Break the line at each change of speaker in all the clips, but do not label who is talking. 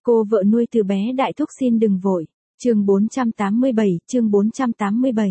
Cô vợ nuôi từ bé đại thúc xin đừng vội. Chương 487.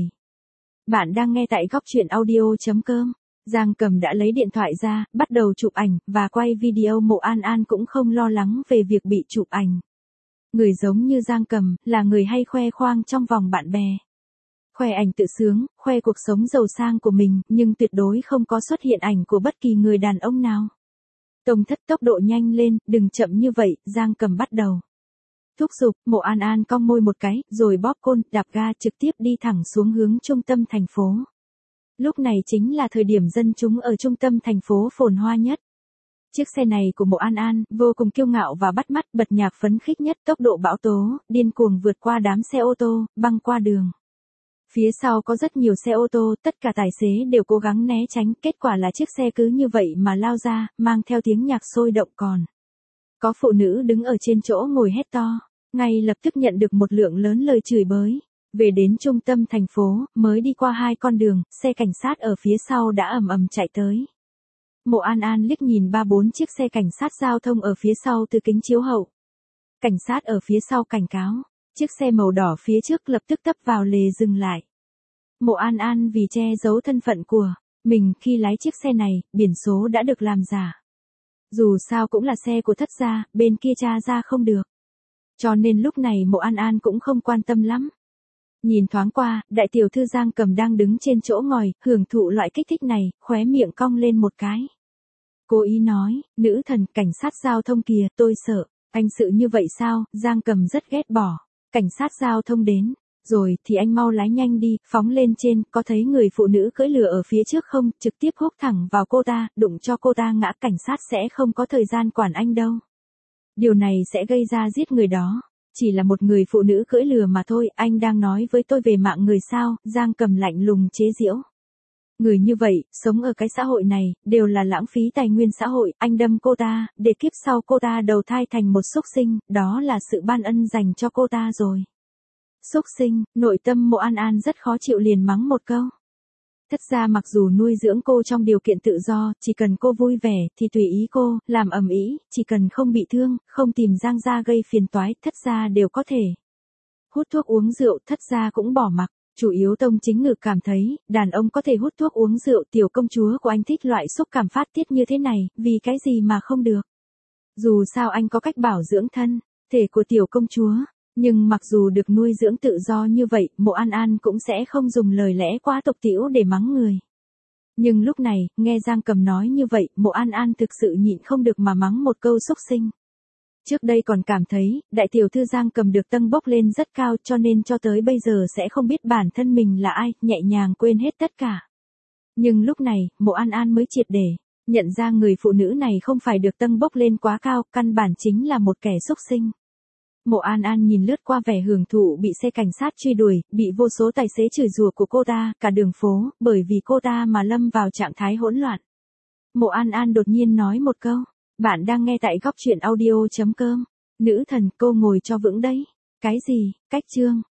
Bạn đang nghe tại góc truyện audio.com. Giang Cầm đã lấy điện thoại ra, bắt đầu chụp ảnh, và quay video. Mộ An An cũng không lo lắng về việc bị chụp ảnh. Người giống như Giang Cầm, là người hay khoe khoang trong vòng bạn bè. Khoe ảnh tự sướng, khoe cuộc sống giàu sang của mình, nhưng tuyệt đối không có xuất hiện ảnh của bất kỳ người đàn ông nào. Tông Thất tốc độ nhanh lên, đừng chậm như vậy, Giang Cầm bắt đầu. Thúc giục. Mộ An An cong môi một cái, rồi bóp côn, đạp ga trực tiếp đi thẳng xuống hướng trung tâm thành phố. Lúc này chính là thời điểm dân chúng ở trung tâm thành phố phồn hoa nhất. Chiếc xe này của Mộ An An, vô cùng kiêu ngạo và bắt mắt, bật nhạc phấn khích nhất, tốc độ bão tố, điên cuồng vượt qua đám xe ô tô, băng qua đường. Phía sau có rất nhiều xe ô tô, tất cả tài xế đều cố gắng né tránh, kết quả là chiếc xe cứ như vậy mà lao ra, mang theo tiếng nhạc sôi động còn. Có phụ nữ đứng ở trên chỗ ngồi hét to, ngay lập tức nhận được một lượng lớn lời chửi bới. Về đến trung tâm thành phố, mới đi qua 2 con đường, xe cảnh sát ở phía sau đã ầm ầm chạy tới. Mộ An An liếc nhìn 3-4 chiếc xe cảnh sát giao thông ở phía sau từ kính chiếu hậu. Cảnh sát ở phía sau cảnh cáo, chiếc xe màu đỏ phía trước lập tức tấp vào lề dừng lại. Mộ An An vì che giấu thân phận của mình khi lái chiếc xe này, biển số đã được làm giả. Dù sao cũng là xe của Thất gia, bên kia tra ra không được. Cho nên lúc này Mộ An An cũng không quan tâm lắm. Nhìn thoáng qua, đại tiểu thư Giang Cầm đang đứng trên chỗ ngồi, hưởng thụ loại kích thích này, khóe miệng cong lên một cái. Cố ý nói, nữ thần, cảnh sát giao thông kìa, tôi sợ. Anh sự như vậy sao? Giang Cầm rất ghét bỏ. Cảnh sát giao thông đến. Rồi thì anh mau lái nhanh đi, phóng lên trên, có thấy người phụ nữ cưỡi lừa ở phía trước không? Trực tiếp húc thẳng vào cô ta, đụng cho cô ta ngã, cảnh sát sẽ không có thời gian quản anh đâu. Điều này sẽ gây ra giết người đó. Chỉ là một người phụ nữ cưỡi lừa mà thôi, anh đang nói với tôi về mạng người sao? Giang Cầm lạnh lùng chế giễu. Người như vậy, sống ở cái xã hội này, đều là lãng phí tài nguyên xã hội, anh đâm cô ta, để kiếp sau cô ta đầu thai thành một súc sinh, đó là sự ban ân dành cho cô ta rồi. Súc sinh, nội tâm Mộ An An rất khó chịu, liền mắng một câu. Thất gia mặc dù nuôi dưỡng cô trong điều kiện tự do, chỉ cần cô vui vẻ, thì tùy ý cô, làm ầm ĩ, chỉ cần không bị thương, không tìm Giang gia gây phiền toái, Thất gia đều có thể. Hút thuốc uống rượu, Thất gia cũng bỏ mặc. Chủ yếu Tông Chính Ngự cảm thấy, đàn ông có thể hút thuốc uống rượu, tiểu công chúa của anh thích loại xúc cảm phát tiết như thế này, vì cái gì mà không được. Dù sao anh có cách bảo dưỡng thân thể của tiểu công chúa. Nhưng mặc dù được nuôi dưỡng tự do như vậy, Mộ An An cũng sẽ không dùng lời lẽ quá tục tĩu để mắng người. Nhưng lúc này, nghe Giang Cầm nói như vậy, Mộ An An thực sự nhịn không được mà mắng một câu xúc sinh. Trước đây còn cảm thấy, đại tiểu thư Giang Cầm được tâng bốc lên rất cao, cho nên cho tới bây giờ sẽ không biết bản thân mình là ai, nhẹ nhàng quên hết tất cả. Nhưng lúc này, Mộ An An mới triệt để nhận ra người phụ nữ này không phải được tâng bốc lên quá cao, căn bản chính là một kẻ xúc sinh. Mộ An An nhìn lướt qua vẻ hưởng thụ bị xe cảnh sát truy đuổi, bị vô số tài xế chửi rủa của cô ta, cả đường phố, bởi vì cô ta mà lâm vào trạng thái hỗn loạn. Mộ An An đột nhiên nói một câu, bạn đang nghe tại góc truyện audio.com. Nữ thần, cô ngồi cho vững đấy. Cái gì? Cách chương.